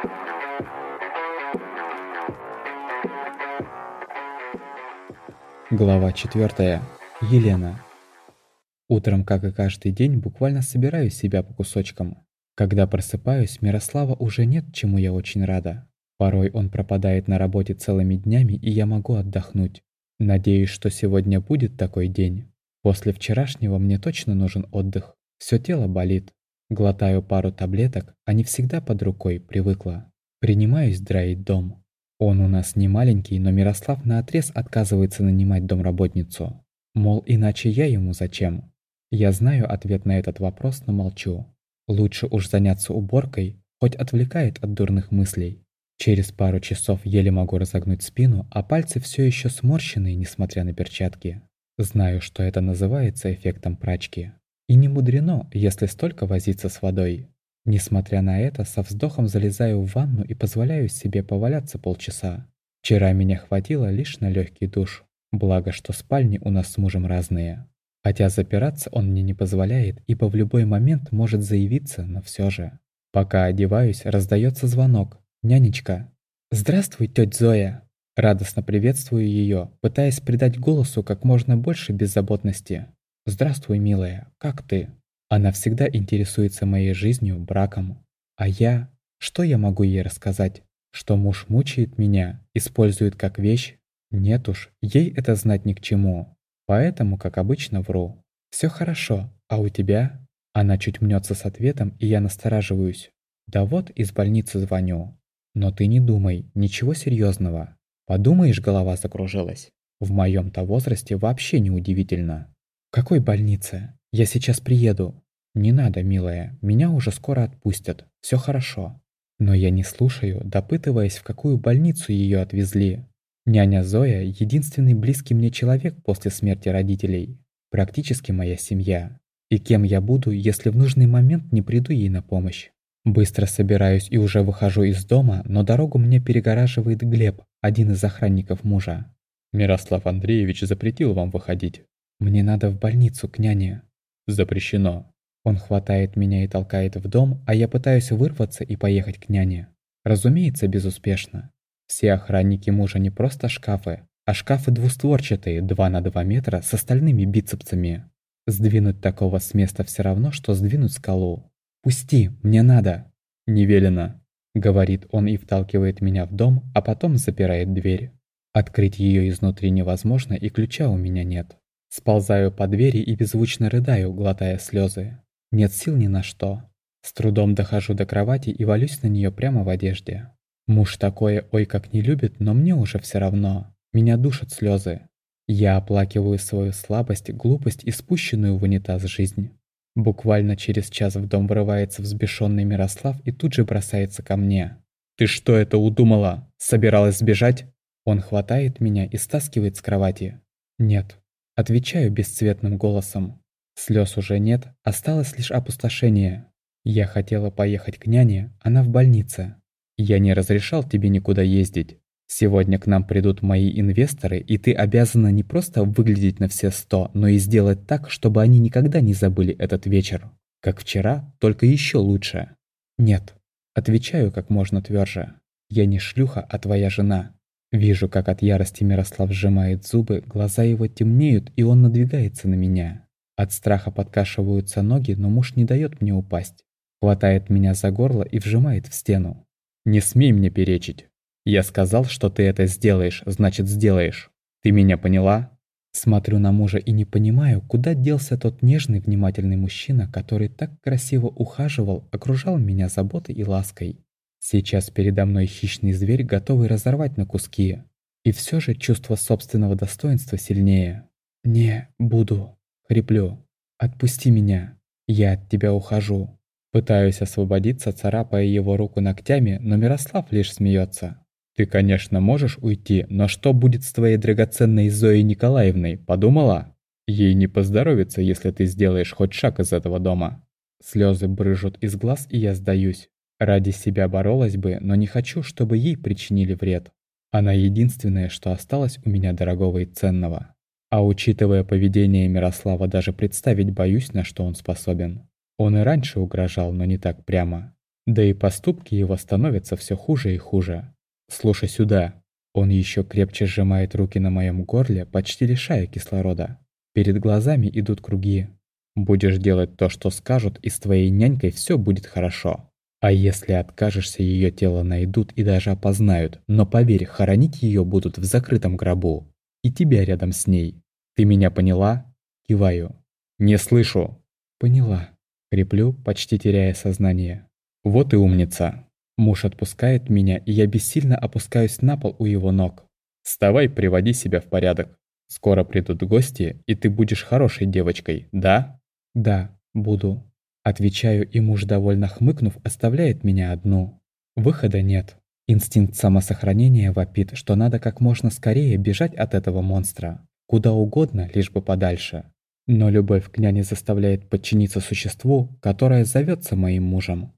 Глава 4. Елена. Утром, как и каждый день, буквально собираю себя по кусочкам. Когда просыпаюсь, Мирослава уже нет, чему я очень рада. Порой он пропадает на работе целыми днями, и я могу отдохнуть. Надеюсь, что сегодня будет такой день. После вчерашнего мне точно нужен отдых. Все тело болит. Глотаю пару таблеток, они всегда под рукой, привыкла. Принимаюсь драить дом. Он у нас не маленький, но Мирослав наотрез отказывается нанимать домработницу. Мол, иначе я ему зачем? Я знаю ответ на этот вопрос, но молчу. Лучше уж заняться уборкой, хоть отвлекает от дурных мыслей. Через пару часов еле могу разогнуть спину, а пальцы все еще сморщенные, несмотря на перчатки. Знаю, что это называется эффектом прачки. И не мудрено, если столько возиться с водой. Несмотря на это, со вздохом залезаю в ванну и позволяю себе поваляться полчаса. Вчера меня хватило лишь на легкий душ. Благо, что спальни у нас с мужем разные. Хотя запираться он мне не позволяет, ибо в любой момент может заявиться, но все же. Пока одеваюсь, раздается звонок. Нянечка. «Здравствуй, тётя Зоя!» Радостно приветствую ее, пытаясь придать голосу как можно больше беззаботности. «Здравствуй, милая, как ты?» Она всегда интересуется моей жизнью, браком. А я? Что я могу ей рассказать? Что муж мучает меня, использует как вещь? Нет уж, ей это знать ни к чему. Поэтому, как обычно, вру. Все хорошо, а у тебя? Она чуть мнется с ответом, и я настораживаюсь. Да вот из больницы звоню. Но ты не думай, ничего серьезного. Подумаешь, голова закружилась. В моем-то возрасте вообще неудивительно. В какой больнице? Я сейчас приеду. Не надо, милая, меня уже скоро отпустят. Все хорошо. Но я не слушаю, допытываясь, в какую больницу ее отвезли. Няня Зоя — единственный близкий мне человек после смерти родителей. Практически моя семья. И кем я буду, если в нужный момент не приду ей на помощь? Быстро собираюсь и уже выхожу из дома, но дорогу мне перегораживает Глеб, один из охранников мужа. «Мирослав Андреевич запретил вам выходить. Мне надо в больницу к няне». «Запрещено». Он хватает меня и толкает в дом, а я пытаюсь вырваться и поехать к няне. Разумеется, безуспешно. Все охранники мужа не просто шкафы, а шкафы двустворчатые, 2 на 2 метра с остальными бицепсами. Сдвинуть такого с места все равно, что сдвинуть скалу. «Пусти, мне надо!» «Не велено», — говорит он и вталкивает меня в дом, а потом запирает дверь. Открыть ее изнутри невозможно, и ключа у меня нет. Сползаю по двери и беззвучно рыдаю, глотая слезы. Нет сил ни на что. С трудом дохожу до кровати и валюсь на нее прямо в одежде. Муж такое ой как не любит, но мне уже все равно. Меня душат слезы. Я оплакиваю свою слабость, глупость и спущенную в унитаз жизнь. Буквально через час в дом врывается взбешенный Мирослав и тут же бросается ко мне. «Ты что это удумала? Собиралась сбежать?» Он хватает меня и стаскивает с кровати. «Нет». Отвечаю бесцветным голосом. Слез уже нет, осталось лишь опустошение. Я хотела поехать к няне, она в больнице. Я не разрешал тебе никуда ездить. Сегодня к нам придут мои инвесторы, и ты обязана не просто выглядеть на все 100, но и сделать так, чтобы они никогда не забыли этот вечер. Как вчера, только еще лучше. Нет. Отвечаю как можно тверже. Я не шлюха, а твоя жена. Вижу, как от ярости Мирослав сжимает зубы, глаза его темнеют, и он надвигается на меня. От страха подкашиваются ноги, но муж не дает мне упасть. Хватает меня за горло и вжимает в стену. «Не смей мне перечить. Я сказал, что ты это сделаешь, значит сделаешь. Ты меня поняла?» Смотрю на мужа и не понимаю, куда делся тот нежный, внимательный мужчина, который так красиво ухаживал, окружал меня заботой и лаской. Сейчас передо мной хищный зверь, готовый разорвать на куски. И все же чувство собственного достоинства сильнее. «Не буду», — хриплю. «Отпусти меня. Я от тебя ухожу». Пытаюсь освободиться, царапая его руку ногтями, но Мирослав лишь смеется. «Ты, конечно, можешь уйти, но что будет с твоей драгоценной Зоей Николаевной, подумала? Ей не поздоровится, если ты сделаешь хоть шаг из этого дома». Слезы брызжут из глаз, и я сдаюсь. Ради себя боролась бы, но не хочу, чтобы ей причинили вред. Она единственное, что осталось у меня дорогого и ценного. А учитывая поведение Мирослава, даже представить боюсь, на что он способен. Он и раньше угрожал, но не так прямо. Да и поступки его становятся все хуже и хуже. Слушай сюда. Он еще крепче сжимает руки на моем горле, почти лишая кислорода. Перед глазами идут круги. Будешь делать то, что скажут, и с твоей нянькой все будет хорошо. А если откажешься, ее тело найдут и даже опознают, но поверь, хоронить ее будут в закрытом гробу. И тебя рядом с ней. Ты меня поняла? Киваю. Не слышу. Поняла. Хриплю, почти теряя сознание. Вот и умница. Муж отпускает меня, и я бессильно опускаюсь на пол у его ног. Вставай, приводи себя в порядок. Скоро придут гости, и ты будешь хорошей девочкой, да? Да, буду. Отвечаю, и муж, довольно хмыкнув, оставляет меня одну. Выхода нет. Инстинкт самосохранения вопит, что надо как можно скорее бежать от этого монстра. Куда угодно, лишь бы подальше. Но любовь к няне заставляет подчиниться существу, которое зовется моим мужем.